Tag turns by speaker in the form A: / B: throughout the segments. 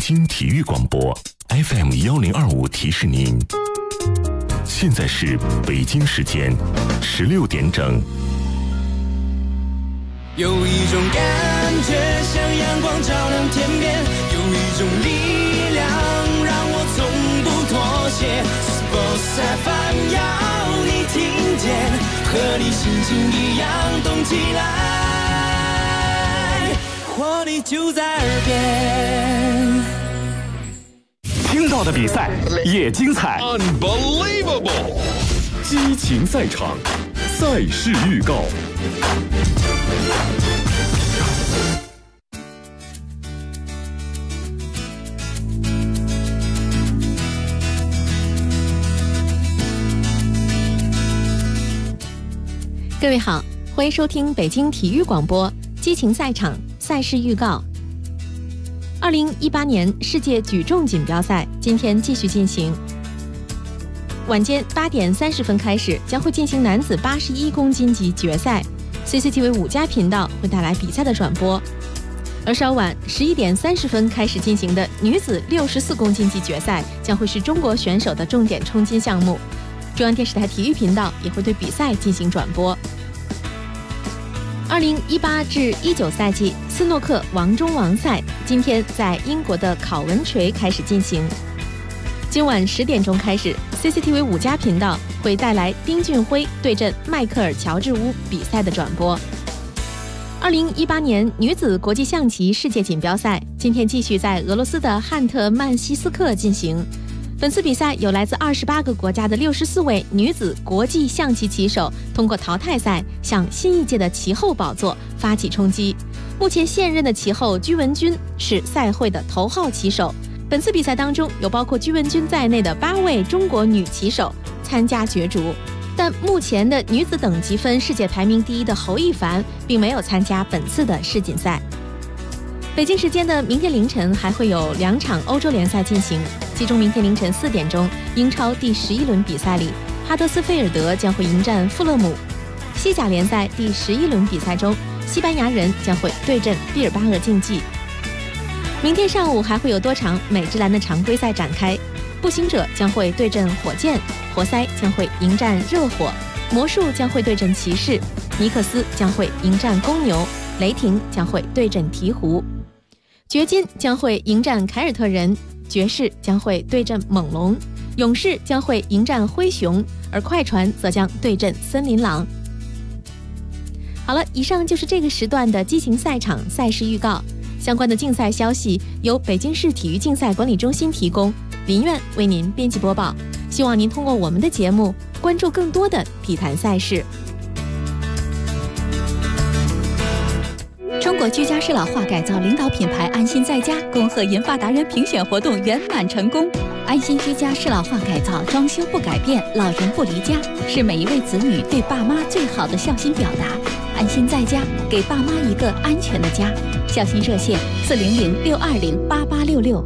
A: 京体育广播 FM1025提示您，现在是北京时间16点整。
B: 有一种感觉像阳光照亮天边，有一种力量让我从不妥协。Sports FM 要你听见，和你心情一样动起来，活力就在耳边。
C: 听到的比赛也精彩
D: Unbelievable
C: 激情赛场，赛事预告。
E: 各位好，欢迎收听北京体育广播激情赛场赛事预告。2018年世界举重锦标赛今天继续进行，晚间8点30分开始将会进行男子81公斤级决赛， CCTV 5+频道会带来比赛的转播。而稍晚11点30分开始进行的女子64公斤级决赛将会是中国选手的重点冲金项目，中央电视台体育频道也会对比赛进行转播。2018至19赛季斯诺克王中王赛今天在英国的考文垂开始进行。今晚10点钟开始 ，CCTV 5+频道会带来丁俊晖对阵迈克尔乔治乌比赛的转播。2018年女子国际象棋世界锦标赛今天继续在俄罗斯的汉特曼西斯克进行。本次比赛有来自28个国家的64位女子国际象棋棋手通过淘汰赛向新一届的棋后宝座发起冲击。目前现任的棋后居文君是赛会的头号棋手。本次比赛当中有包括居文君在内的8位中国女棋手参加角逐，但目前的女子等级分世界排名第1的侯亦凡并没有参加本次的世锦赛。北京时间的明天凌晨还会有2场欧洲联赛进行，其中明天凌晨4点钟，英超第11轮比赛里，哈德斯菲尔德将会迎战富勒姆；西甲联赛第11轮比赛中，西班牙人将会对阵毕尔巴鄂竞技。明天上午还会有多场美职篮的常规赛展开，步行者将会对阵火箭，活塞将会迎战热火，魔术将会对阵骑士，尼克斯将会迎战公牛，雷霆将会对阵鹈鹕。掘金将会迎战凯尔特人，爵士将会对阵猛龙，勇士将会迎战灰熊，而快船则将对阵森林狼。好了，以上就是这个时段的激情赛场赛事预告。相关的竞赛消息由北京市体育竞赛管理中心提供，林苑为您编辑播报。希望您通过我们的节目关注更多的体坛赛事。
F: 中国居家适老化改造领导品牌安心在家恭贺银发达人评选活动圆满成功。安心居家适老化改造，装修不改变，老人不离家，是每一位子女对爸妈最好的孝心表达。安心在家，给爸妈一个安全的家。孝心热线400-620-8866。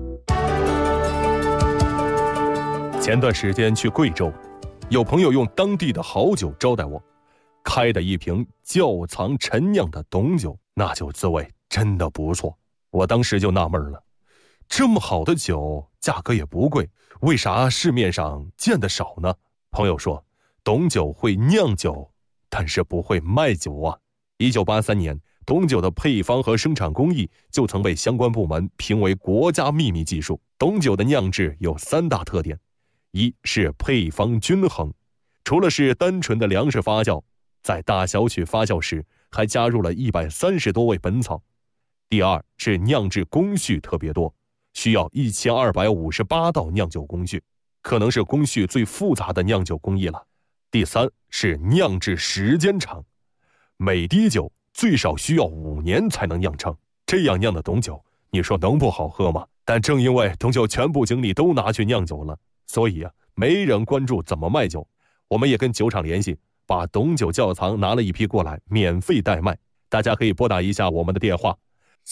C: 前段时间去贵州，有朋友用当地的好酒招待我，开的一瓶窖藏陈酿的董酒，那酒滋味真的不错。我当时就纳闷了，这么好的酒价格也不贵，为啥市面上见得少呢？朋友说，董酒会酿酒，但是不会卖酒啊。1983年，董酒的配方和生产工艺就曾被相关部门评为国家秘密技术。董酒的酿制有3大特点，一是配方均衡，除了是单纯的粮食发酵，在大小曲发酵时还加入了130多味本草。第二是酿制工序特别多，需要1258道酿酒工序，可能是工序最复杂的酿酒工艺了。第三是酿制时间长，每滴酒最少需要5年才能酿成，这样酿的董酒，你说能不好喝吗？但正因为董酒全部精力都拿去酿酒了，所以没人关注怎么卖酒。我们也跟酒厂联系，把董酒窖藏拿了一批过来，免费代卖。大家可以拨打一下我们的电话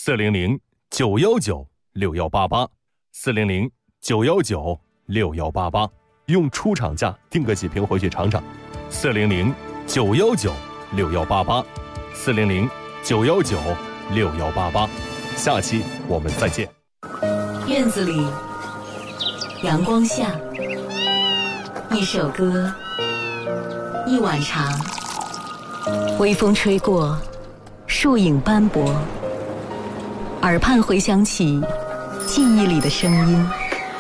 C: 400-919-6188 400-919-6188，用出厂价订个几瓶回去尝尝。400-919-6188 400-919-6188。下期我们再见。
F: 院子里，阳光下，一首歌，一碗茶，微风吹过，树影斑驳，耳畔回响起记忆里的声音。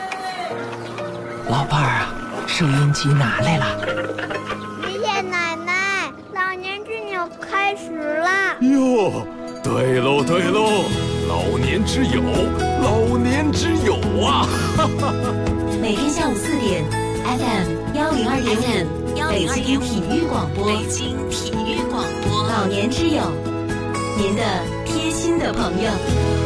G: 老伴儿啊，收音机拿来了。
H: 爷爷奶奶，老年之友开始啦！
D: 哟，对喽对喽，老年之友，老年之友啊！
F: 每天下午4点 FM102.5北京体育广播，北京体育广播，老年之友，您的贴心的朋友。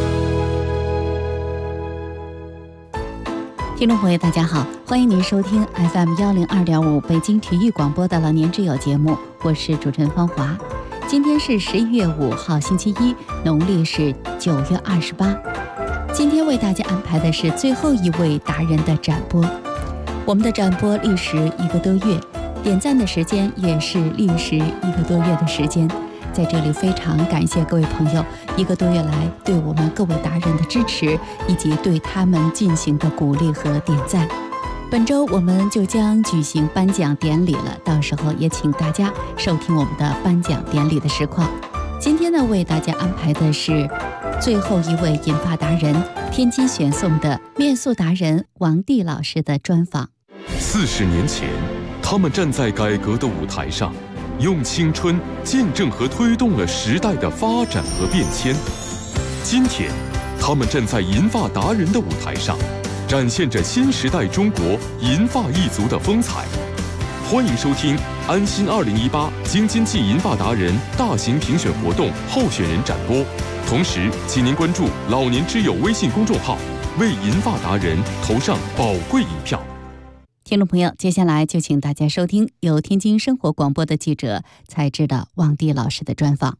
F: 听众朋友大家好，欢迎您收听 FM102.5北京体育广播的老年之友节目，我是主持人芳华。今天是11月5号星期一，农历是9月28。今天为大家安排的是最后一位达人的展播。我们的展播历时1个多月，点赞的时间也是历时1个多月的时间。在这里非常感谢各位朋友1个多月来对我们各位达人的支持，以及对他们进行的鼓励和点赞。本周我们就将举行颁奖典礼了，到时候也请大家收听我们的颁奖典礼的实况。今天呢，为大家安排的是最后一位银发达人，天津选送的面塑达人王帝老师的专访。
I: 40年前，他们站在改革的舞台上，用青春见证和推动了时代的发展和变迁。今天，他们站在银发达人的舞台上，展现着新时代中国银发一族的风采。欢迎收听安心2018京津冀银发达人大型评选活动候选人展播。同时，请您关注老年之友微信公众号，为银发达人投上宝贵一票。
F: 听众朋友，接下来就请大家收听由天津生活广播的记者采制的王帝老师的专访。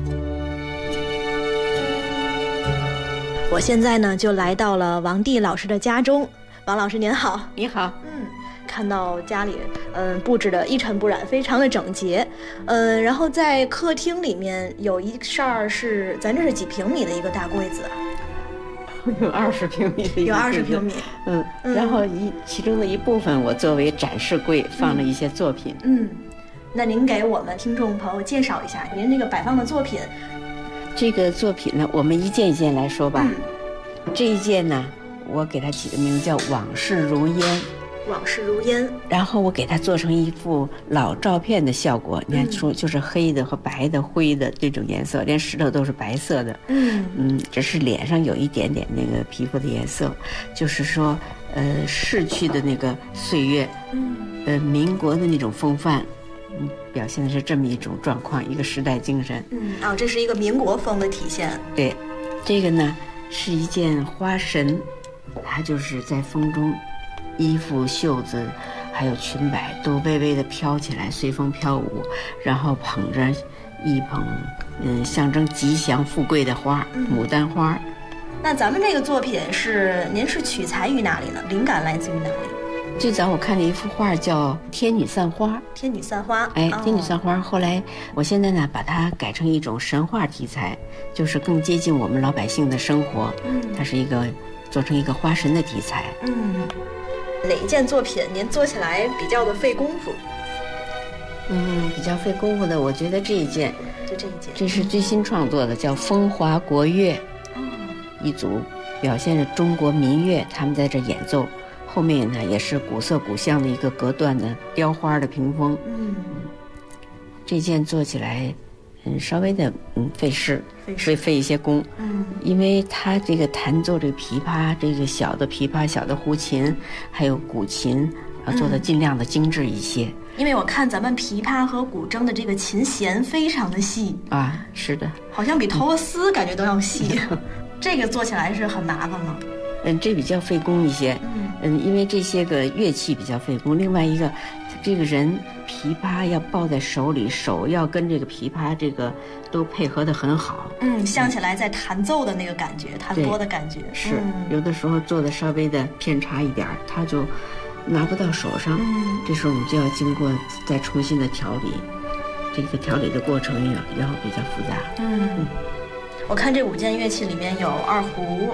E: 我现在呢就来到了王帝老师的家中。王老师您好。
J: 你好。
E: 看到家里布置的一尘不染，非常的整洁。然后在客厅里面有一扇是，咱这是几平米的一个大柜子啊？
J: 有20平米的一个，有
E: 20平米。
J: 然后其中的一部分我作为展示柜放了一些作品。
E: 那您给我们听众朋友介绍一下您这个摆放的作品。
J: 这个作品呢，我们一件一件来说吧。这一件呢，我给它起的名字叫往事如烟。
E: 往事如烟。然
J: 后我给它做成一幅老照片的效果，你看说就是黑的和白的、灰的这种颜色，连石头都是白色的。只是脸上有一点点那个皮肤的颜色，就是说逝去的那个岁月，民国的那种风范，表现的是这么一种状况，一个时代精神。
E: 这是一个民国风的体现。
J: 对，这个呢是一件花神，它就是在风中，衣服、袖子还有裙摆都微微的飘起来，随风飘舞，然后捧着一捧象征吉祥富贵的花，牡丹花。
E: 那咱们这个作品您是取材于哪里呢？灵感来自于哪里？
J: 最早我看了一幅画叫《天女散花》。
E: 天女散花。
J: 天女散花。后来我现在呢把它改成一种神话题材，就是更接近我们老百姓的生活。它是做成一个花神的题材。
E: 哪一件作品您做起来比较的费功夫？
J: 比较费功夫的，我觉得这一件，
E: 就这一件，
J: 这是最新创作的，叫《风华国乐》。一组表现着中国民乐，他们在这演奏，后面呢也是古色古香的一个隔断的雕花的屏风。这件做起来稍微的费事，费一些功。因为它这个弹奏这个琵琶，这个小的琵琶、小的胡琴还有古琴做的尽量的精致一些。
E: 因为我看咱们琵琶和古筝的这个琴弦非常的细
J: 啊。是的，
E: 好像比头发丝感觉都要细。这个做起来是很麻烦吗？
J: 这比较费工一些。因为这些个乐器比较费工，另外一个这个人琵琶要抱在手里，手要跟这个琵琶这个都配合得很好。
E: 想起来在弹奏的那个感觉，弹拨的感觉。
J: 是有的时候做的稍微的偏差一点，他就拿不到手上。这时候我们就要经过再重新的调理，这个调理的过程也比较复杂。
E: 我看这5件乐器里面有二胡、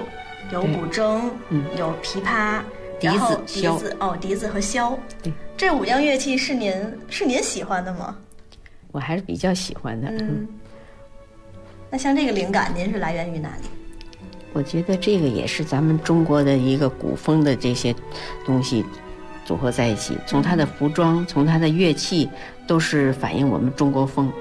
K: 有古筝，有琵琶、
J: 笛子、箫。
K: 笛子和箫。对，这5样乐器是您喜欢的吗？
J: 我还是比较喜欢的。
K: 那像这个灵感，您是来源于哪里？
J: 我觉得这个也是咱们中国的一个古风的这些东西组合在一起，从它的服装，从它的乐器，都是反映我们中国风。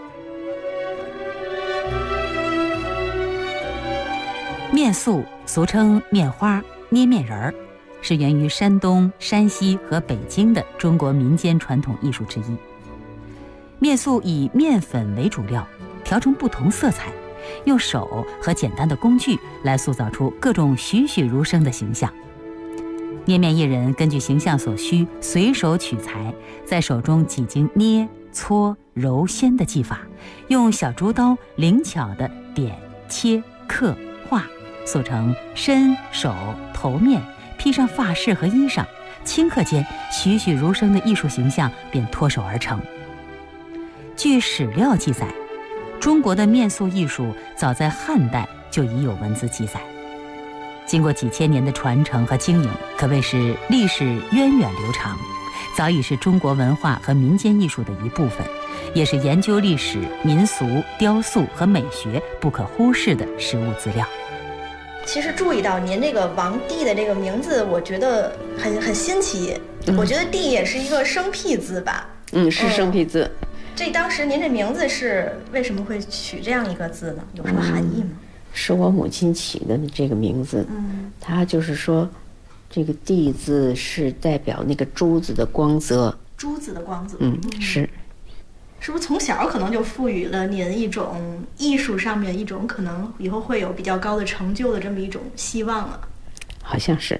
L: 面塑俗称面花、捏面人儿，是源于山东、山西和北京的中国民间传统艺术之一。面塑以面粉为主料，调成不同色彩，用手和简单的工具来塑造出各种栩栩如生的形象。捏面艺人根据形象所需，随手取材，在手中几经捏、搓、揉、掀的技法，用小竹刀灵巧地点、切、刻、画，塑成身、手、头面，披上发饰和衣裳，顷刻间栩栩如生的艺术形象便脱手而成。据史料记载，中国的面塑艺术早在汉代就已有文字记载，经过几千年的传承和经营，可谓是历史源远流长，早已是中国文化和民间艺术的一部分，也是研究历史、民俗、雕塑和美学不可忽视的实物资料。
K: 其实注意到您这个王帝的这个名字，我觉得很新奇。我觉得帝也是一个生僻字吧？
J: 是生僻字。
K: 这当时您这名字是为什么会取这样一个字呢？有什么含义吗？
J: 是我母亲起的这个名字。她就是说，这个帝字是代表那个珠子的光泽。
K: 珠子的光泽。
J: 是。
K: 是不是从小可能就赋予了您一种艺术上面一种可能以后会有比较高的成就的这么一种希望啊？
J: 好像是。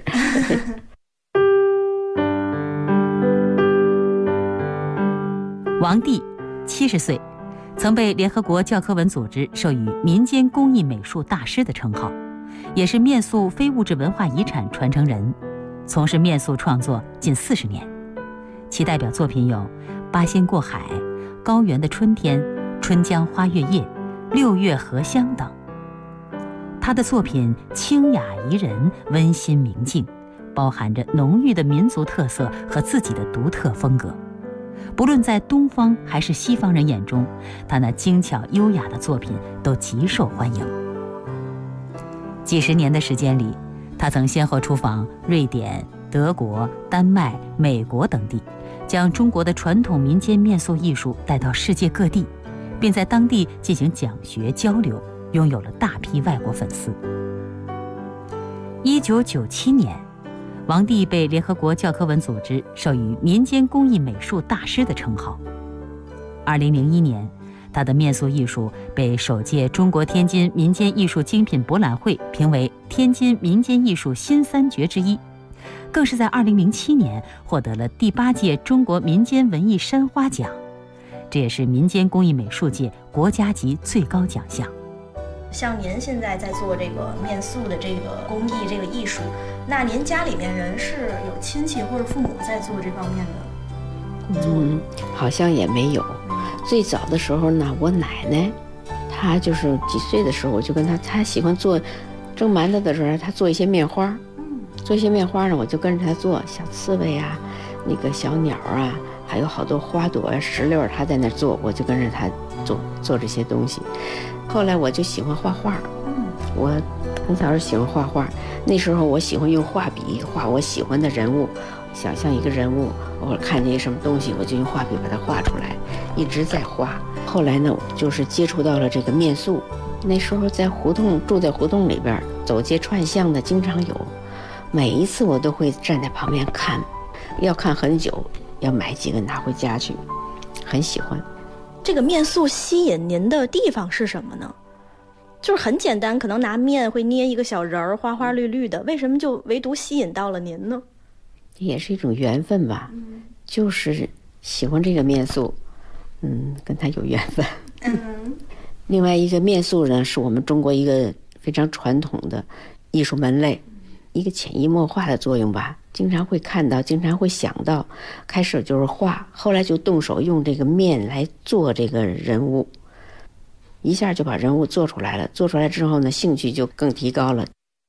L: 王帝70岁，曾被联合国教科文组织授予民间工艺美术大师的称号，也是面塑非物质文化遗产传承人，从事面塑创作近40年。其代表作品有《八仙过海》、《高原的春天》、《春江花月夜》、《6月荷香》等。他的作品清雅宜人，温馨明净，包含着浓郁的民族特色和自己的独特风格。不论在东方还是西方人眼中，他那精巧优雅的作品都极受欢迎。几十年的时间里，他曾先后出访瑞典、德国、丹麦、美国等地，将中国的传统民间面塑艺术带到世界各地，并在当地进行讲学交流，拥有了大批外国粉丝。1997年，王帝被联合国教科文组织授予民间工艺美术大师的称号。2001年，他的面塑艺术被首届中国天津民间艺术精品博览会评为天津民间艺术新3绝之一，更是在2007年获得了第8届中国民间文艺山花奖，这也是民间工艺美术界国家级最高奖项。
K: 像您现在在做这个面塑的这个工艺这个艺术，那您家里面人是有亲戚或者父母在做这方面的工作？
J: 好像也没有。最早的时候呢，我奶奶她就是几岁的时候，我就跟她喜欢做蒸馒头的时候，她做一些面花，做一些面花呢，我就跟着她做小刺猬啊，那个小鸟啊，还有好多花朵啊、石榴，她在那做，我就跟着她做这些东西。后来我就喜欢画画，我很小时候喜欢画画，那时候我喜欢用画笔画我喜欢的人物，想象一个人物，我看见一什么东西，我就用画笔把它画出来，一直在画。后来呢，就是接触到了这个面塑，那时候在胡同，住在胡同里边，走街串巷的经常有，每一次我都会站在旁边看，要看很久，要买几个拿回家去，很喜欢。
K: 这个面塑吸引您的地方是什么呢？就是很简单，可能拿面会捏一个小人儿，花花绿绿的，为什么就唯独吸引到了您呢？
J: 也是一种缘分吧，就是喜欢这个面塑，跟他有缘分。另外一个面塑呢，是我们中国一个非常传统的艺术门类，一个潜移默化的作用吧。经常会看到，经常会想到，开始就是画，后来就动手用这个面来做这个人物，一下就把人物做出来了。做出来之后呢，兴趣就更提高了。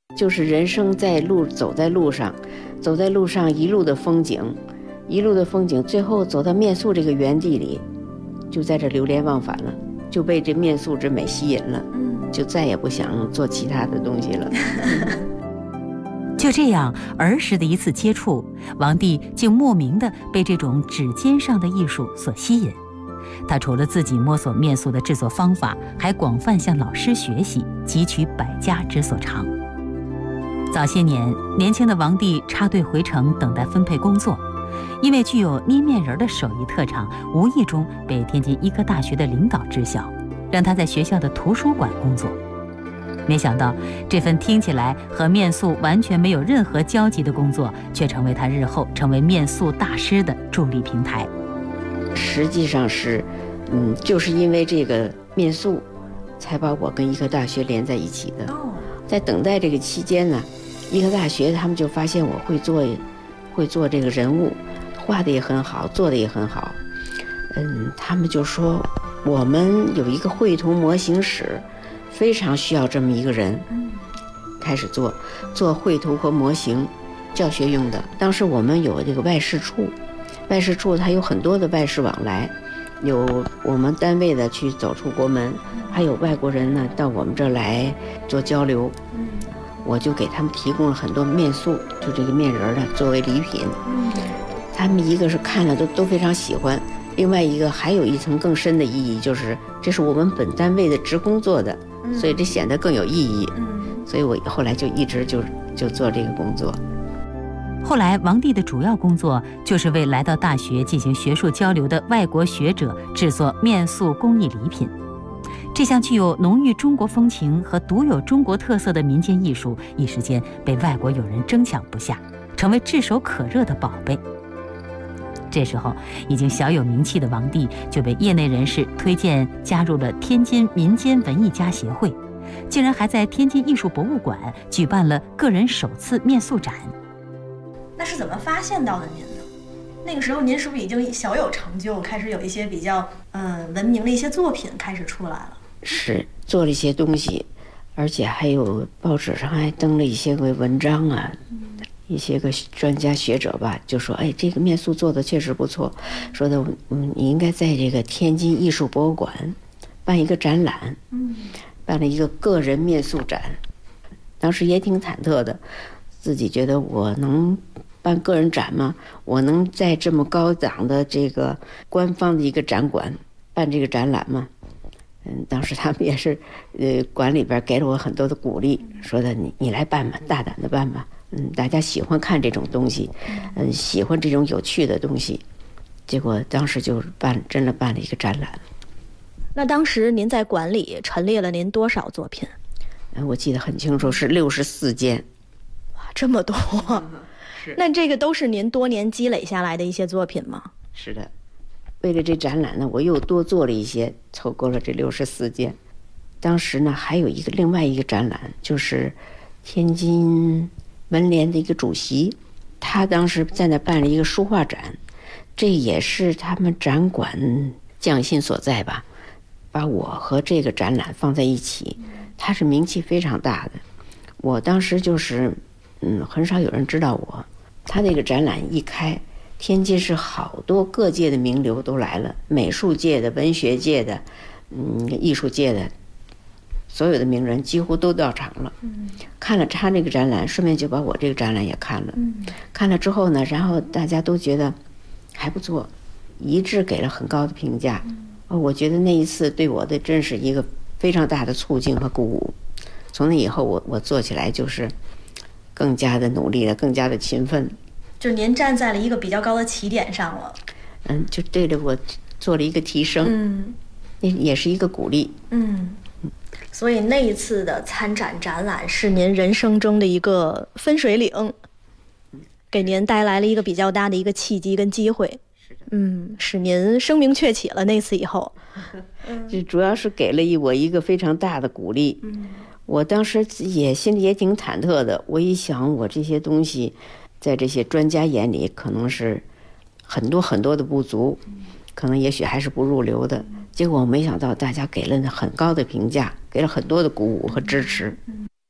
J: 就是人生走在路上一路的风景，最后走到面塑这个园地里，就在这流连忘返了，就被这面塑之美吸引了，就再也不想做其他的东西了。
L: 就这样，儿时的一次接触，王帝竟莫名地被这种指尖上的艺术所吸引。他除了自己摸索面塑的制作方法，还广泛向老师学习，汲取百家之所长。早些年，年轻的王帝插队回城等待分配工作，因为具有捏面人的手艺特长，无意中被天津医科大学的领导知晓，让他在学校的图书馆工作。没想到，这份听起来和面塑完全没有任何交集的工作，却成为他日后成为面塑大师的助力平台。
J: 实际上是，就是因为这个面塑，才把我跟医科大学连在一起的。在等待这个期间呢，医科大学他们就发现我会做这个人物，画的也很好，做的也很好。他们就说我们有一个绘图模型室，非常需要这么一个人，开始做绘图和模型，教学用的。当时我们有这个外事处它有很多的外事往来，有我们单位的去走出国门，还有外国人呢到我们这儿来做交流。我就给他们提供了很多面塑，就这个面人的作为礼品。他们一个是看了都非常喜欢，另外一个还有一层更深的意义，就是这是我们本单位的职工做的，所以这显得更有意义。所以我后来就一直就做这个工作。
L: 后来，王帝的主要工作就是为来到大学进行学术交流的外国学者制作面塑工艺礼品。这项具有浓郁中国风情和独有中国特色的民间艺术，一时间被外国友人争抢不下，成为炙手可热的宝贝。这时候，已经小有名气的王帝就被业内人士推荐加入了天津民间文艺家协会，竟然还在天津艺术博物馆举办了个人首次面塑展。
K: 那是怎么发现到的您呢？那个时候您是不是已经小有成就，开始有一些比较闻名的一些作品开始出来了？
J: 是做了一些东西，而且还有报纸上还登了一些个文章啊，一些个专家学者吧，就说这个面塑做的确实不错，说的你应该在这个天津艺术博物馆办一个展览，办了一个个人面塑展。当时也挺忐忑的，自己觉得我能办个人展吗？我能在这么高档的这个官方的一个展馆办这个展览吗？当时他们也是，馆里边给了我很多的鼓励，说的你来办吧，大胆的办吧，大家喜欢看这种东西，喜欢这种有趣的东西。结果当时就真的办了一个展览。
K: 那当时您在馆里陈列了您多少作品？
J: 我记得很清楚，是64件。
K: 哇，这么多！
J: 是。
K: 那这个都是您多年积累下来的一些作品吗？
J: 是的。为了这展览呢，我又多做了一些，凑够了这64件。当时呢，还有另外一个展览，就是天津文联的一个主席，他当时在那办了一个书画展，这也是他们展馆匠心所在吧，把我和这个展览放在一起，他是名气非常大的。我当时就是很少有人知道我。他那个展览一开，天津是好多各界的名流都来了，美术界的、文学界的、艺术界的，所有的名人几乎都到场了。看了他那个展览，顺便就把我这个展览也看了。看了之后呢，然后大家都觉得还不错，一致给了很高的评价。我觉得那一次对我的真是一个非常大的促进和鼓舞。从那以后，我做起来就是更加的努力了，更加的勤奋。
K: 就您站在了一个比较高的起点上了。
J: 就对着我做了一个提升。也是一个鼓励。
K: 所以那一次的参展展览是您人生中的一个分水岭，给您带来了一个比较大的一个契机跟机会。使您声名鹊起了。那次以后，
J: 就主要是给了我一个非常大的鼓励。我当时心里也挺忐忑的。我一想，我这些东西在这些专家眼里可能是很多很多的不足，可能也许还是不入流的。结果我没想到大家给了很高的评价，给了很多的鼓舞和支持。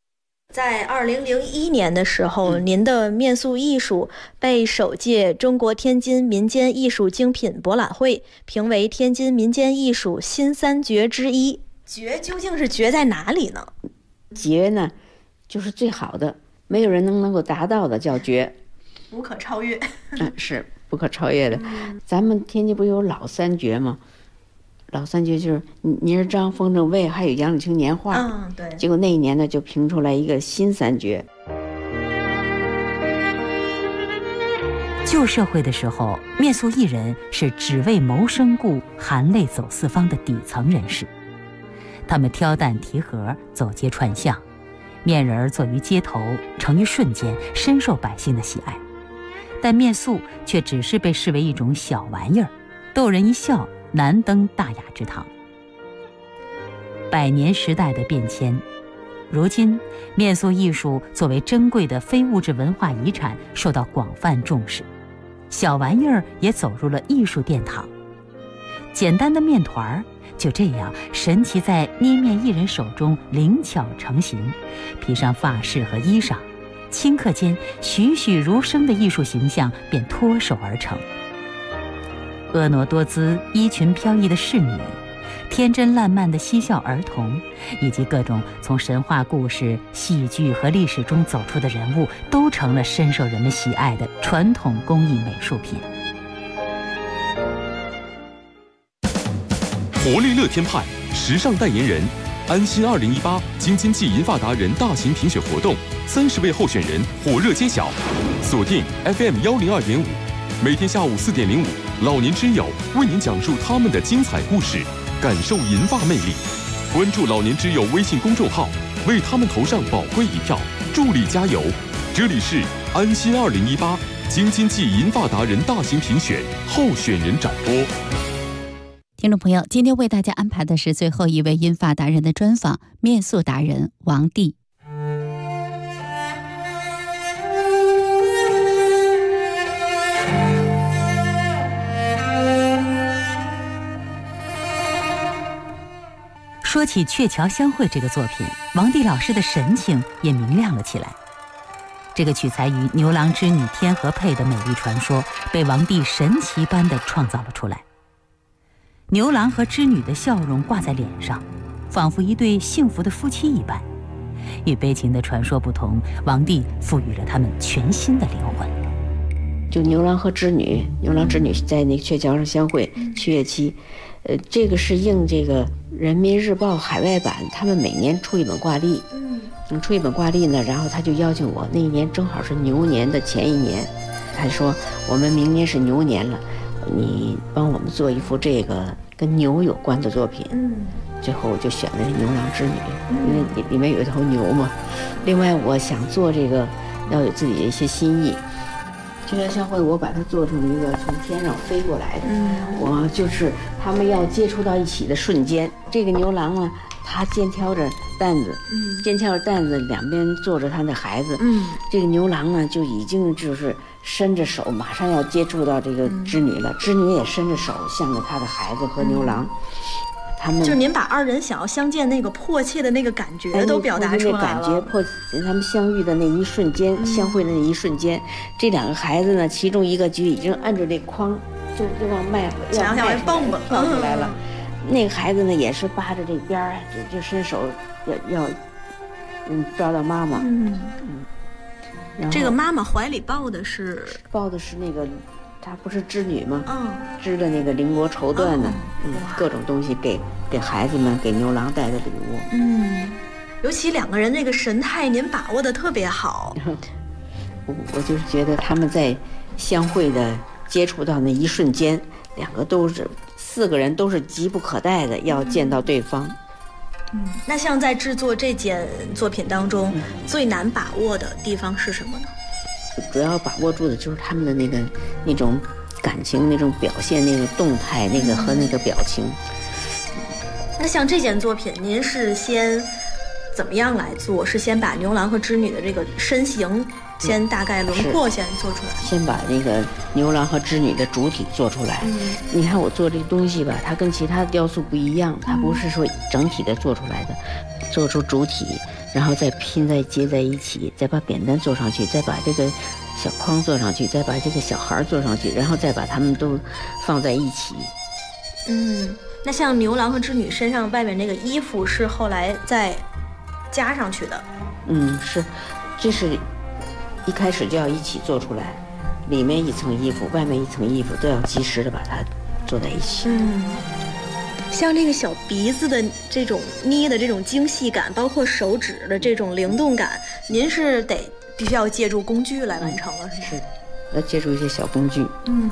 K: 在2001年的时候，您的面塑艺术被首届中国天津民间艺术精品博览会评为天津民间艺术新3绝之一。绝究竟是绝在哪里呢？
J: 绝呢，就是最好的，没有人能够达到的叫绝，
K: 无可超越。
J: 是不可超越的。咱们天津不有老3绝吗？老3绝就是倪儿章、风筝卫，还有杨柳青年画。
K: 对。结
J: 果那一年呢，就评出来一个新3绝。
L: 旧社会的时候，面塑艺人是只为谋生故，含泪走四方的底层人士。他们挑担提盒，走街串巷，面人坐于街头，成于瞬间，深受百姓的喜爱。但面塑却只是被视为一种小玩意儿，逗人一笑，难登大雅之堂。100年时代的变迁，如今面塑艺术作为珍贵的非物质文化遗产受到广泛重视，小玩意儿也走入了艺术殿堂。简单的面团就这样神奇在捏面艺人手中灵巧成型，披上发饰和衣裳，顷刻间栩栩如生的艺术形象便脱手而成。婀娜多姿、衣裙飘逸的侍女，天真烂漫的嬉笑儿童，以及各种从神话故事、戏剧和历史中走出的人物，都成了深受人们喜爱的传统工艺美术品。
I: 活力乐天派时尚代言人，安心2018京津冀银发达人大型评选活动，30位候选人火热揭晓。锁定 FM 102.5，每天下午4点05，老年之友为您讲述他们的精彩故事，感受银发魅力。关注老年之友微信公众号，为他们投上宝贵一票，助力加油。这里是安心2018京津冀银发达人大型评选候选人展播。
F: 听众朋友，今天为大家安排的是最后一位银发达人的专访，面塑达人王帝。
L: 说起《鹊桥相会》这个作品，王帝老师的神情也明亮了起来。这个取材于牛郎织女天河配的美丽传说，被王帝神奇般地创造了出来。牛郎和织女的笑容挂在脸上，仿佛一对幸福的夫妻一般。与悲情的传说不同，王帝赋予了他们全新的灵魂。
J: 就牛郎和织女，牛郎织女在那个鹊桥上相会，7月7，这个是应这个人民日报海外版，他们每年出一本挂历，出一本挂历呢，然后他就邀请我，那一年正好是牛年的前一年，他说我们明年是牛年了，你帮我们做一幅这个跟牛有关的作品。最后我就选了牛郎织女，因为里面有一头牛嘛。另外我想做这个要有自己的一些心意，鹊桥相会我把它做成一个从天上飞过来的，我就是他们要接触到一起的瞬间。这个牛郎呢，他肩挑着担子，肩挑着担子，两边坐着他的孩子，这个牛郎呢就已经就是伸着手，马上要接触到这个织女了，织女也伸着手向着他的孩子和牛郎。他们
K: 就您把二人想要相见那个迫切的那个感觉都表达出来了，
J: 感觉他们相遇的那一瞬间，相会的那一瞬间，这两个孩子呢，其中一个就已经按着这筐，就往
K: 想要蹦
J: 跳出来了。那个孩子呢，也是扒着这边儿，就伸手要抓到妈妈。
K: 这个妈妈怀里抱的是
J: 那个。她不是织女吗？织的那个绫罗绸缎的，各种东西给孩子们，给牛郎带的礼物。
K: 尤其两个人那个神态，您把握的特别好。
J: 我就是觉得他们在相会的接触到那一瞬间，4个人都是急不可待的要见到对方。
K: 那像在制作这件作品当中，最难把握的地方是什么呢？
J: 主要把握住的就是他们的那种感情、那种表现、那个动态、那个和那个表情。
K: 那像这件作品，您是先怎么样来做？是先把牛郎和织女的这个身形先大概轮廓先做出来，
J: 先把那个牛郎和织女的主体做出来。你看我做这个东西吧，它跟其他的雕塑不一样，它不是说整体的做出来的，做出主体， 然后再拼在接在一起，再把扁担做上去，再把这个小筐做上去，再把这个小孩做上去，然后再把他们都放在一起。
K: 那像牛郎和织女身上外面那个衣服是后来再加上去的？
J: 是，这是一开始就要一起做出来，里面一层衣服，外面一层衣服都要及时的把它做在一起。
K: 像这个小鼻子的这种捏的这种精细感，包括手指的这种灵动感，您是必须要借助工具来完成了，
J: 是要借助一些小工具。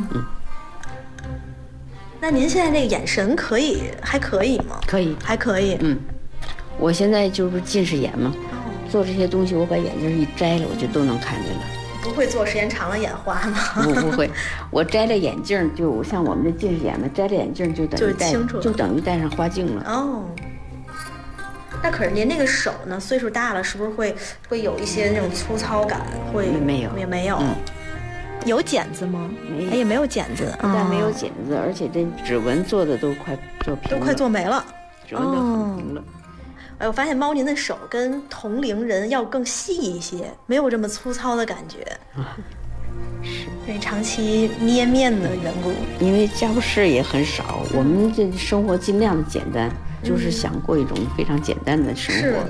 K: 那您现在这个眼神还可以吗？
J: 可以，
K: 还可以。
J: 我现在就是近视眼嘛，做这些东西，我把眼镜一摘了，我就都能看见了。
K: 不会做时间长了眼花吗？
J: 不会，我摘了眼镜，就像我们的近视眼嘛，摘了眼镜就等于戴上花镜了。
K: 那可是您那个手呢？岁数大了，是不是会有一些那种粗糙感？
J: 没有，
K: 也没有。有剪子吗？也没有剪子，
J: 但没有剪子，而且这指纹做的都快做平了，
K: 都快做没了，
J: 指纹都很平了。
K: 我发现猫您的手跟同龄人要更细一些，没有这么粗糙的感觉。
J: 是，
K: 因为长期捏面的缘故。
J: 因为家务事也很少，我们这生活尽量的简单，就是想过一种非常简单的生活。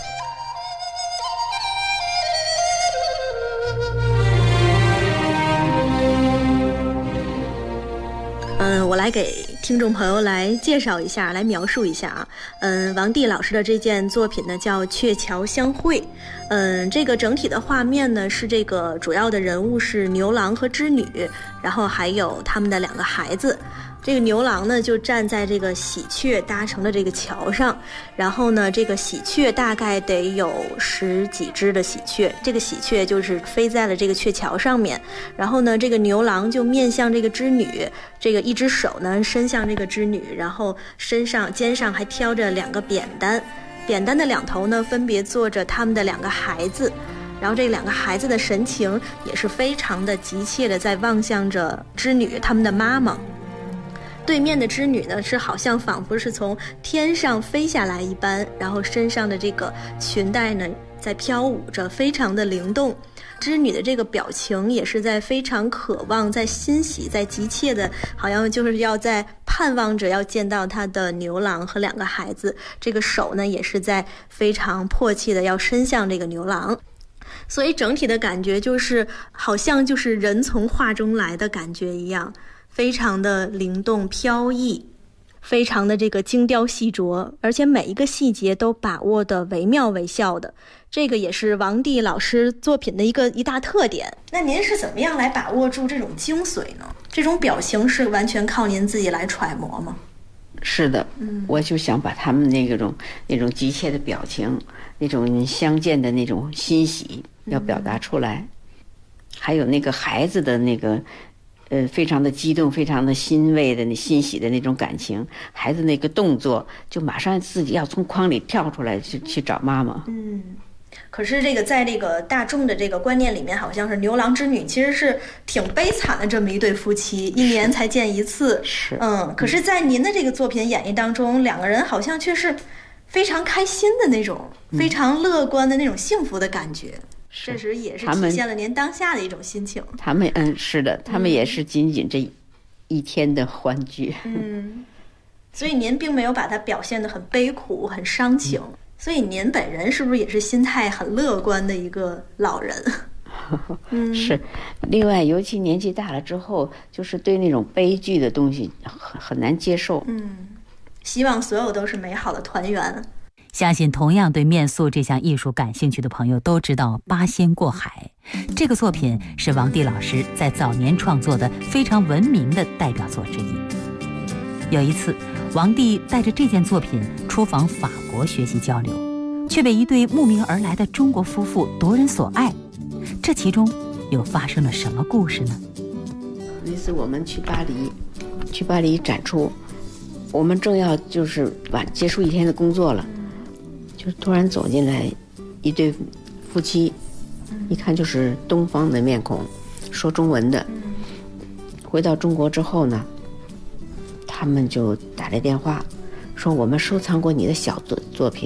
K: 我来给听众朋友来介绍一下，来描述一下啊。王帝老师的这件作品呢叫《鹊桥相会》。这个整体的画面呢是这个主要的人物是牛郎和织女，然后还有他们的2个孩子。这个牛郎呢就站在这个喜鹊搭成的这个桥上，然后呢这个喜鹊大概得有10几只的喜鹊，这个喜鹊就是飞在了这个鹊桥上面，然后呢这个牛郎就面向这个织女，这个一只手呢伸向这个织女，然后肩上还挑着2个扁担，扁担的2头呢分别坐着他们的2个孩子，然后这2个孩子的神情也是非常的急切的在望向着织女他们的妈妈。对面的织女呢是好像仿佛是从天上飞下来一般，然后身上的这个裙带呢在飘舞着，非常的灵动。织女的这个表情也是在非常渴望，在欣喜，在急切的，好像就是要在盼望着要见到她的牛郎和2个孩子。这个手呢也是在非常迫切的要伸向这个牛郎。所以整体的感觉就是好像就是人从画中来的感觉一样，非常的灵动飘逸，非常的这个精雕细琢，而且每一个细节都把握的惟妙惟肖的，这个也是王帝老师作品的一大特点。那您是怎么样来把握住这种精髓呢？这种表情是完全靠您自己来揣摩吗？
J: 是的，我就想把他们那种急切的表情，那种相见的那种欣喜要表达出来，还有那个孩子的那个非常的激动，非常的欣慰的欣喜的那种感情，孩子那个动作就马上自己要从筐里跳出来去找妈妈。
K: 可是这个在这个大众的这个观念里面，好像是牛郎织女其实是挺悲惨的这么一对夫妻，1年才见一次。
J: 是，
K: 可是在您的这个作品演绎当中，2个人好像却是非常开心的那种，非常乐观的那种幸福的感觉。这时也是体现了您当下的一种心情。
J: 他们是的，他们也是仅仅这1天的欢聚。
K: 所以您并没有把它表现得很悲苦、很伤情。所以您本人是不是也是心态很乐观的一个老人？
J: 是。另外，尤其年纪大了之后，就是对那种悲剧的东西很难接受。
K: 希望所有都是美好的团圆。
L: 相信同样对面塑这项艺术感兴趣的朋友都知道《八仙过海》这个作品是王帝老师在早年创作的非常闻名的代表作之一。有一次，王帝带着这件作品出访法国学习交流，却被一对慕名而来的中国夫妇夺人所爱。这其中又发生了什么故事呢？
J: 那次我们去巴黎展出，我们正要就是结束1天的工作了，就突然走进来一对夫妻，一看就是东方的面孔，说中文的。回到中国之后呢，他们就打来电话说我们收藏过你的小作品，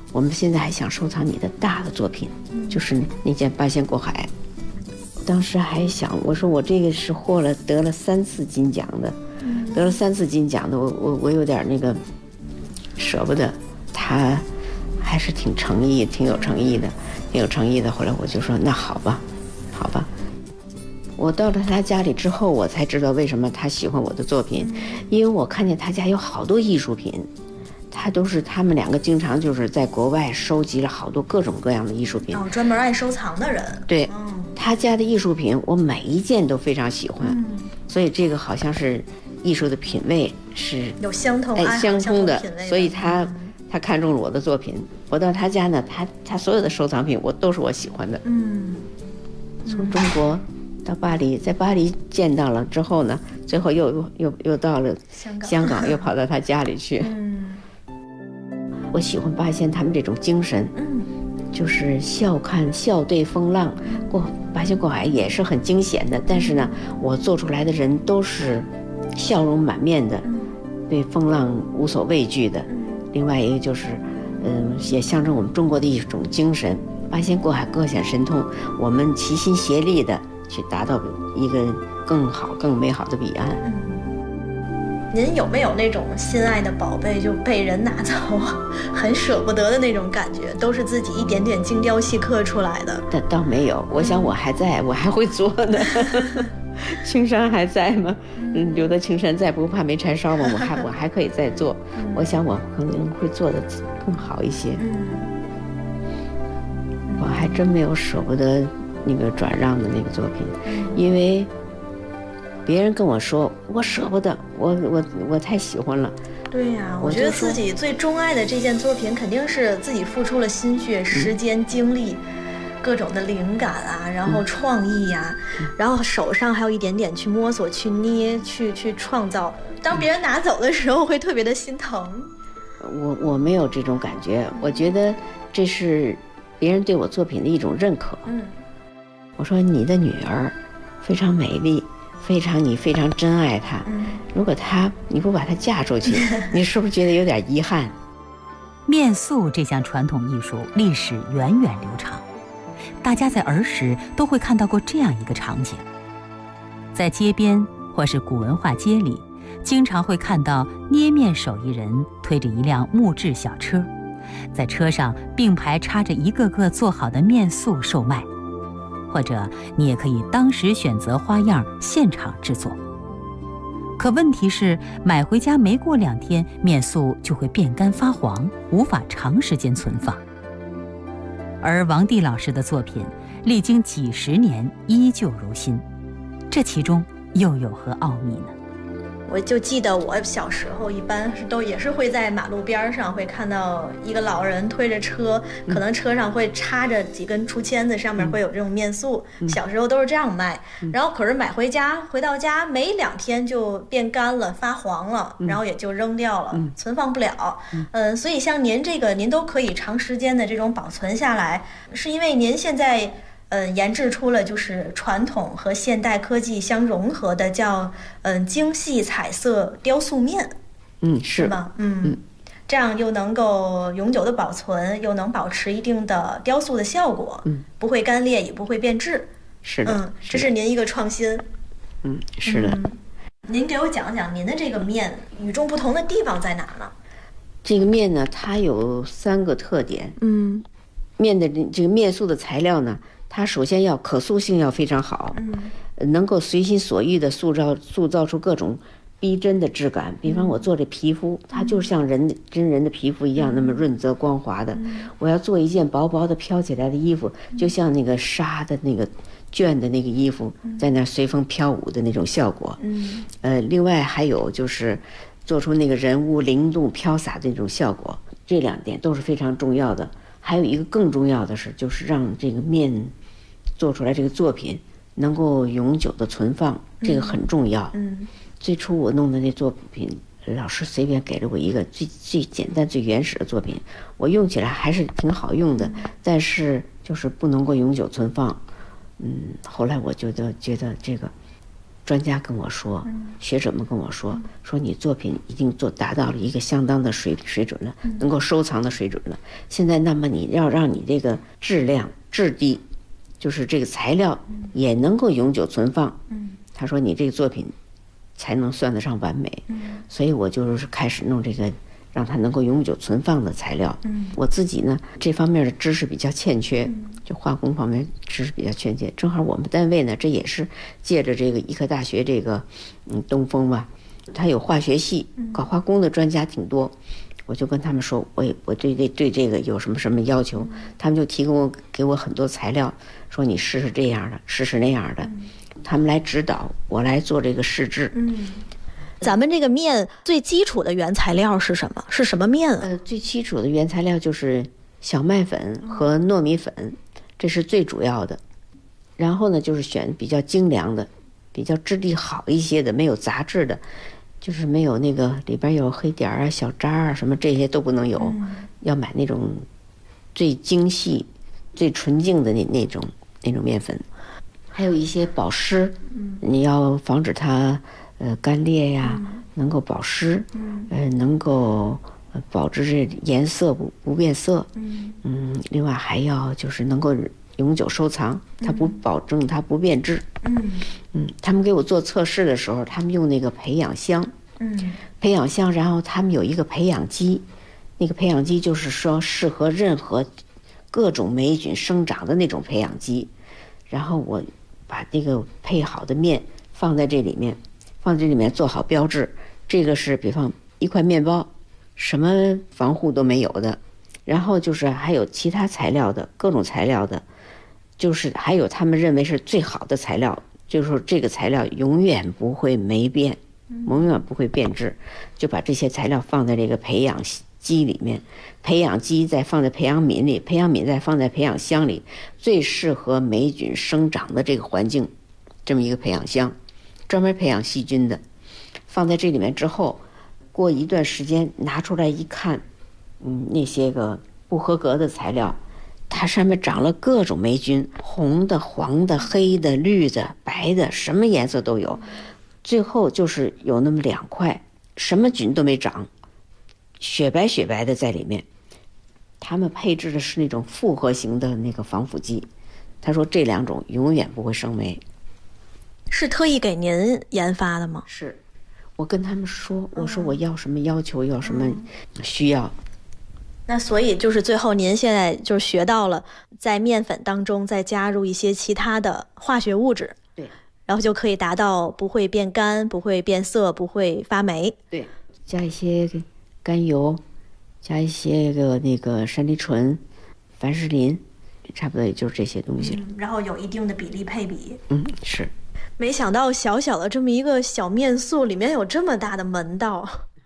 J: 我们现在还想收藏你的大的作品，就是那件《八仙过海》。当时还想，我说我这个是得了3次金奖的，得了3次金奖的，我有点那个舍不得。他还是挺有诚意的。后来我就说那好吧。我到了他家里之后，我才知道为什么他喜欢我的作品，因为我看见他家有好多艺术品。他们2个经常就是在国外收集了好多各种各样的艺术品，
K: 专门爱收藏的人。
J: 对，他家的艺术品我每一件都非常喜欢，所以这个好像是艺术的品味是
K: 有相通
J: 的，所以他看中了我的作品。我到他家呢，他所有的收藏品都是我喜欢的。从中国到巴黎，在巴黎见到了之后呢，最后又到了香港，又跑到他家里去。我喜欢八仙他们这种精神，就是笑对风浪。八仙过海也是很惊险的，但是呢，我做出来的人都是笑容满面的，对风浪无所畏惧的。另外一个就是，也象征我们中国的一种精神。八仙过海，各显神通，我们齐心协力的去达到一个更好、更美好的彼岸。
K: 您有没有那种心爱的宝贝就被人拿走，很舍不得的那种感觉？都是自己一点点精雕细刻出来的。
J: 倒没有，我想我还在，我还会做呢。青山还在吗？留得青山在，不怕没柴烧吗？我还可以再做。我想我可能会做得更好一些。我还真没有舍不得那个转让的那个作品，因为别人跟我说我舍不得，我太喜欢了。
K: 对呀，我觉得自己最钟爱的这件作品肯定是自己付出了心血、时间、精力，各种的灵感啊，然后创意呀，然后手上还有一点点去摸索、去捏、去创造。当别人拿走的时候，会特别的心疼。
J: 我没有这种感觉，我觉得这是别人对我作品的一种认可。我说你的女儿非常美丽，你非常珍爱她。如果你不把她嫁出去，你是不是觉得有点遗憾？
L: 面塑这项传统艺术历史源远流长，大家在儿时都会看到过这样一个场景：在街边或是古文化街里，经常会看到捏面手艺人推着一辆木质小车，在车上并排插着一个个做好的面塑售卖，或者你也可以当时选择花样现场制作。可问题是，买回家没过2天，面塑就会变干发黄，无法长时间存放。而王帝老师的作品历经几十年依旧如新，这其中又有何奥秘呢？
K: 我就记得我小时候一般也是会在马路边上会看到一个老人推着车，可能车上会插着几根竹签子，上面会有这种面塑，小时候都是这样卖。然后可是买回到家没2天就变干了发黄了，然后也就扔掉了，存放不了。所以像您这个您都可以长时间的这种保存下来，是因为您现在研制出了就是传统和现代科技相融合的叫精细彩色雕塑面，是吗？这样又能够永久的保存，又能保持一定的雕塑的效果，不会干裂也不会变质。
J: 是的，
K: 这是您一个创新。
J: 是的。
K: 您给我讲讲您的这个面与众不同的地方在哪呢？
J: 这个面呢，它有3个特点。面的这个面塑的材料呢，它首先要可塑性要非常好，能够随心所欲的塑造出各种逼真的质感。比方我做这皮肤，它就像真人的皮肤一样，那么润泽光滑的。我要做一件薄薄的飘起来的衣服，就像那个纱的那个绢的那个衣服，在那随风飘舞的那种效果。另外还有就是做出那个人物灵动飘洒的那种效果，这2点都是非常重要的。还有一个更重要的是，就是让这个面做出来这个作品能够永久的存放，这个很重要。最初我弄的那作品，老师随便给了我一个最简单最原始的作品，我用起来还是挺好用的，但是就是不能够永久存放。后来我觉得这个专家跟我说，学者们跟我说，说你作品已经达到了一个相当的水准了，能够收藏的水准了。现在那么你要让你这个质量质地，就是这个材料也能够永久存放。他说你这个作品才能算得上完美。所以我就是开始弄这个让它能够永久存放的材料。我自己呢这方面的知识比较欠缺，就化工方面知识比较欠缺。正好我们单位呢，这也是借着这个医科大学这个东风吧，它有化学系，搞化工的专家挺多。我就跟他们说，我对这个有什么要求，他们就给我很多材料，说你试试这样的，试试那样的，他们来指导我来做这个试制。
K: 咱们这个面最基础的原材料是什么？是什么面啊？
J: 最基础的原材料就是小麦粉和糯米粉，这是最主要的。然后呢，就是选比较精良的，比较质地好一些的，没有杂质的，就是没有那个里边有黑点啊、小渣啊什么这些都不能有，要买那种最精细、最纯净的那种面粉。还有一些保湿，你要防止它干裂呀，能够保湿，能够保持这颜色不变色。另外还要就是能够永久收藏，它不保证它不变质。他们给我做测试的时候，他们用那个培养箱，然后他们有一个培养基，那个培养基就是说适合任何各种霉菌生长的那种培养基。然后我把这个配好的面放在这里面做好标志。这个是比方一块面包，什么防护都没有的。然后就是还有其他材料的，各种材料的，就是还有他们认为是最好的材料，就是说这个材料永远不会霉变，永远不会变质。就把这些材料放在这个培养基里面，培养基再放在培养皿里，培养皿再放在培养箱里，最适合霉菌生长的这个环境，这么一个培养箱，专门培养细菌的。放在这里面之后，过一段时间拿出来一看，那些个不合格的材料，它上面长了各种霉菌，红的、黄的、黑的、绿的、白的，什么颜色都有。最后就是有那么2块，什么菌都没长，雪白的在里面。他们配置的是那种复合型的那个防腐剂，他说这2种永远不会生霉。
K: 是特意给您研发的吗？
J: 是，我跟他们说，我说我要什么要求，要什么需要。
K: 那所以就是最后您现在就是学到了在面粉当中再加入一些其他的化学物质，
J: 对，
K: 然后就可以达到不会变干、不会变色、不会发霉。
J: 对，加一些甘油，加一些那个山梨醇、凡士林，差不多也就是这些东西了。
K: 然后有一定的比例配比。
J: 是。
K: 没想到小小的这么一个小面塑里面有这么大的门道。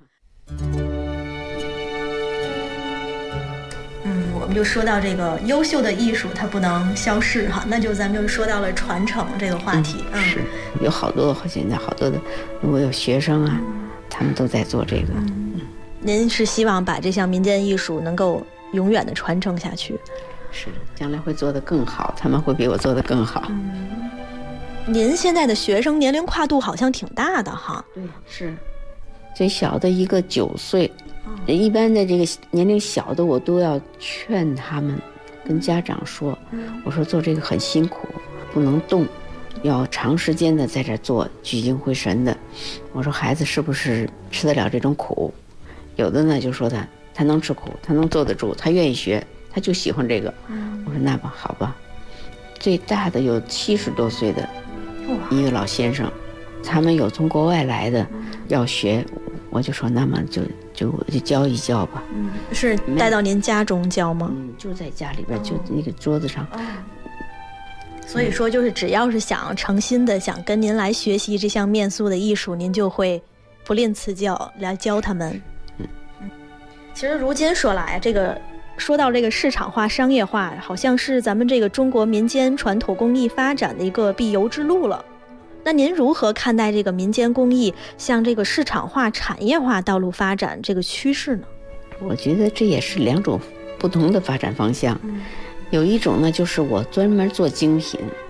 K: 我们就说到这个优秀的艺术它不能消逝哈，那就咱们就说到了传承这个话题。
J: 是有好多现在好多的，如果有学生啊，他们都在做这个。
K: 您是希望把这项民间艺术能够永远的传承下去？
J: 是的，将来会做得更好，他们会比我做得更好。
K: 您现在的学生年龄跨度好像挺大的哈。
J: 对，是最小的一个9岁。一般的这个年龄小的我都要劝他们，跟家长说，我说做这个很辛苦，不能动，要长时间的在这做，聚精会神的。我说孩子是不是吃得了这种苦？有的呢就说他能吃苦，他能坐得住，他愿意学，他就喜欢这个。我说那吧，好吧。最大的有70多岁的一个老先生，他们有从国外来的要学，我就说那么就教一教吧。
K: 是带到您家中教吗？
J: 就在家里边，就那个桌子上。
K: 所以说就是只要是想诚心的想跟您来学习这项面塑的艺术，您就会不吝赐教来教他们。其实如今说来，说到这个市场化、商业化，好像是咱们这个中国民间传统工艺发展的一个必由之路了。那您如何看待这个民间工艺向这个市场化、产业化道路发展这个趋势呢？
J: 我觉得这也是2种不同的发展方向。有一种呢，就是我专门做精品，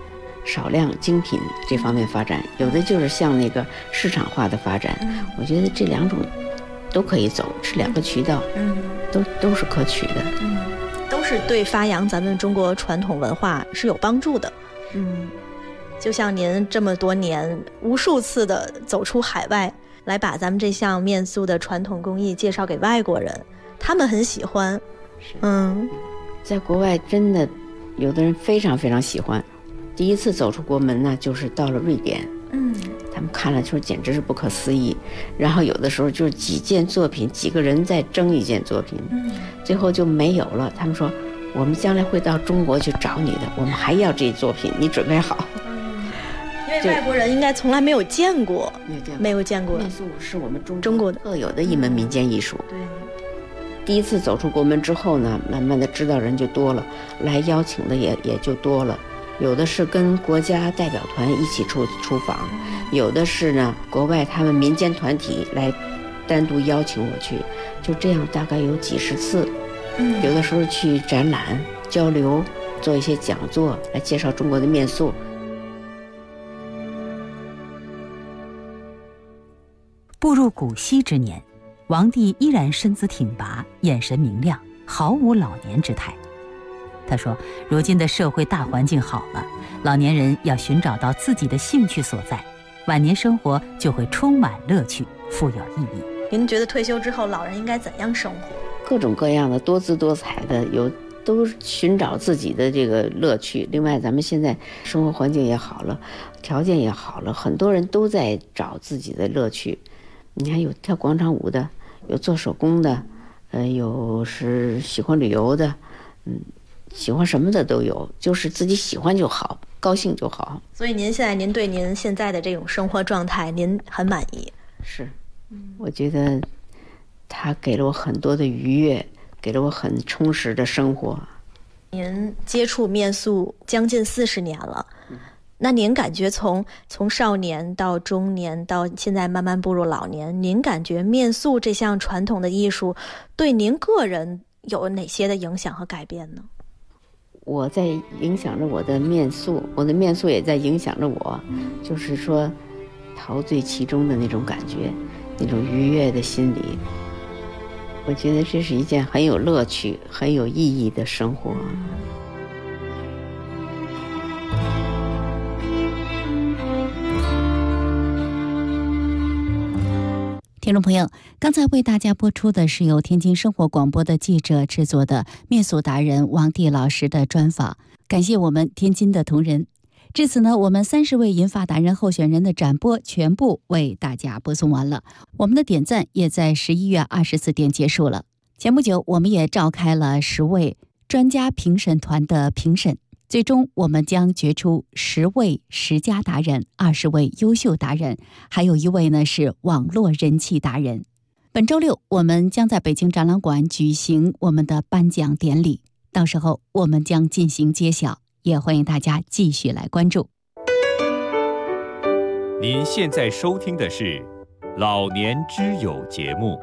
J: 少量精品这方面发展，有的就是向那个市场化的发展。我觉得这两种都可以走，是两个渠道，都是可取的，
K: 都是对发扬咱们中国传统文化是有帮助的。就像您这么多年无数次的走出海外，来把咱们这项面塑的传统工艺介绍给外国人，他们很喜欢。
J: 在国外真的有的人非常非常喜欢。第一次走出国门呢，就是到了瑞典，他们看了就是简直是不可思议。然后有的时候就是几件作品，几个人在争一件作品，最后就没有了。他们说我们将来会到中国去找你的，我们还要这作品，你准备好。
K: 因为外国人应该从来没有见过，没有见过。
J: 面塑是我们中国特有的一门民间艺术。对。第一次走出国门之后呢，慢慢的知道人就多了，来邀请的也就多了。有的是跟国家代表团一起出访，有的是呢国外他们民间团体来单独邀请我去，就这样大概有几十次。有的时候去展览交流，做一些讲座来介绍中国的面塑。
L: 步入古稀之年，王帝依然身姿挺拔，眼神明亮，毫无老年之态。他说，如今的社会大环境好了，老年人要寻找到自己的兴趣所在，晚年生活就会充满乐趣，富有意义。
K: 您觉得退休之后老人应该怎样生活？
J: 各种各样的多姿多彩的，都寻找自己的这个乐趣。另外咱们现在生活环境也好了，条件也好了，很多人都在找自己的乐趣。你看有跳广场舞的，有做手工的，有是喜欢旅游的，喜欢什么的都有，就是自己喜欢就好，高兴就好。
K: 所以您对您现在的这种生活状态您很满意？
J: 是，我觉得它给了我很多的愉悦，给了我很充实的生活。
K: 您接触面塑将近40年了，那您感觉从少年到中年到现在慢慢步入老年，您感觉面塑这项传统的艺术对您个人有哪些的影响和改变呢？
J: 我在影响着我的面塑，我的面塑也在影响着我，就是说陶醉其中的那种感觉，那种愉悦的心理。我觉得这是一件很有乐趣很有意义的生活。
F: 听众朋友，刚才为大家播出的是由天津生活广播的记者制作的面塑达人王帝老师的专访，感谢我们天津的同仁。至此呢，我们30位银发达人候选人的展播全部为大家播送完了，我们的点赞也在11月24点结束了。前不久我们也召开了10位专家评审团的评审，最终我们将决出10位10佳达人，20位优秀达人，还有1位呢是网络人气达人。本周六我们将在北京展览馆举行我们的颁奖典礼，到时候我们将进行揭晓，也欢迎大家继续来关注。
M: 您现在收听的是《老年之友》节目。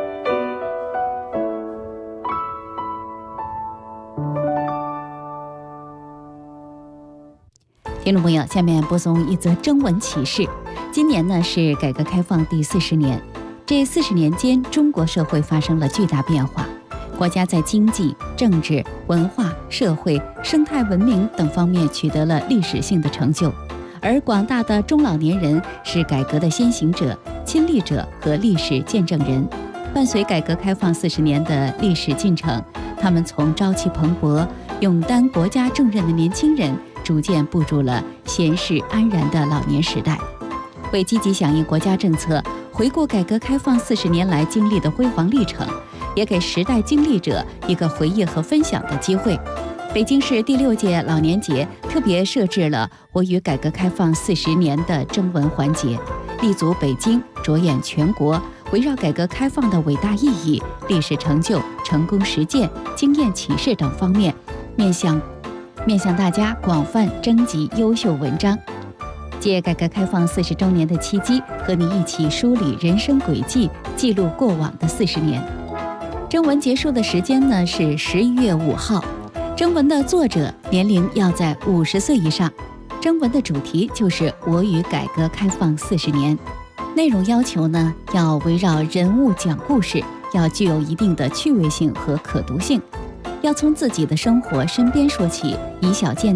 F: 听众朋友，下面播送一则征文启事。今年呢是改革开放第40年，这40年间，中国社会发生了巨大变化，国家在经济、政治、文化、社会、生态文明等方面取得了历史性的成就，而广大的中老年人是改革的先行者、亲历者和历史见证人。伴随改革开放40年的历史进程，他们从朝气蓬勃、勇担国家重任的年轻人，逐渐步入了闲适安然的老年时代。为积极响应国家政策，回顾改革开放40年来经历的辉煌历程，也给时代经历者一个回忆和分享的机会。北京市第6届老年节特别设置了我与改革开放40年的征文环节，立足北京，着眼全国，围绕改革开放的伟大意义、历史成就、成功实践、经验启示等方面，面向大家广泛征集优秀文章。借改革开放40周年的契机，和你一起梳理人生轨迹，记录过往的40年。征文结束的时间呢是11月5号。征文的作者年龄要在50岁以上。征征文的主题就是我与改革开放40年，内容要求呢要围绕人物讲故事，要具有一定的趣味性和可读性，要从自己的生活身边说起，以小见